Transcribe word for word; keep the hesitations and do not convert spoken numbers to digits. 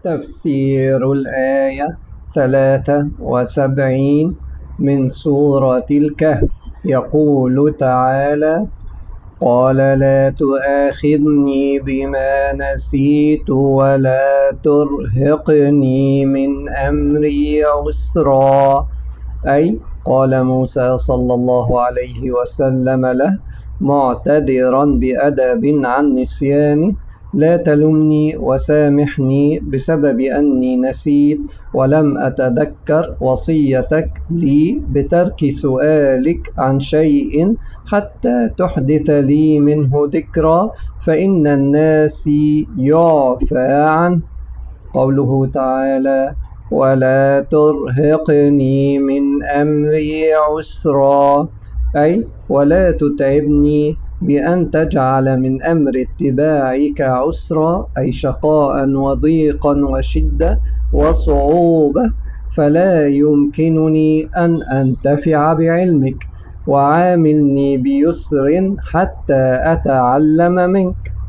تفسير الآية ثلاثة وسبعين من سورة الكهف. يقول تعالى: قال لا تؤاخذني بما نسيت ولا ترهقني من أمري عسرا. أي قال موسى صلى الله عليه وسلم له معتذرا بأدب عن نسيانه: لا تلمني وسامحني بسبب أني نسيت ولم أتذكر وصيتك لي بترك سؤالك عن شيء حتى تحدث لي منه ذكرى، فإن الناس يعفى عنه. قوله تعالى: ولا ترهقني من أمري عسرا، أي ولا تتعبني بأن تجعل من أمر اتباعك عسرا، أي شقاء وضيقا وشدة وصعوبة، فلا يمكنني أن أنتفع بعلمك، وعاملني بيسر حتى أتعلم منك.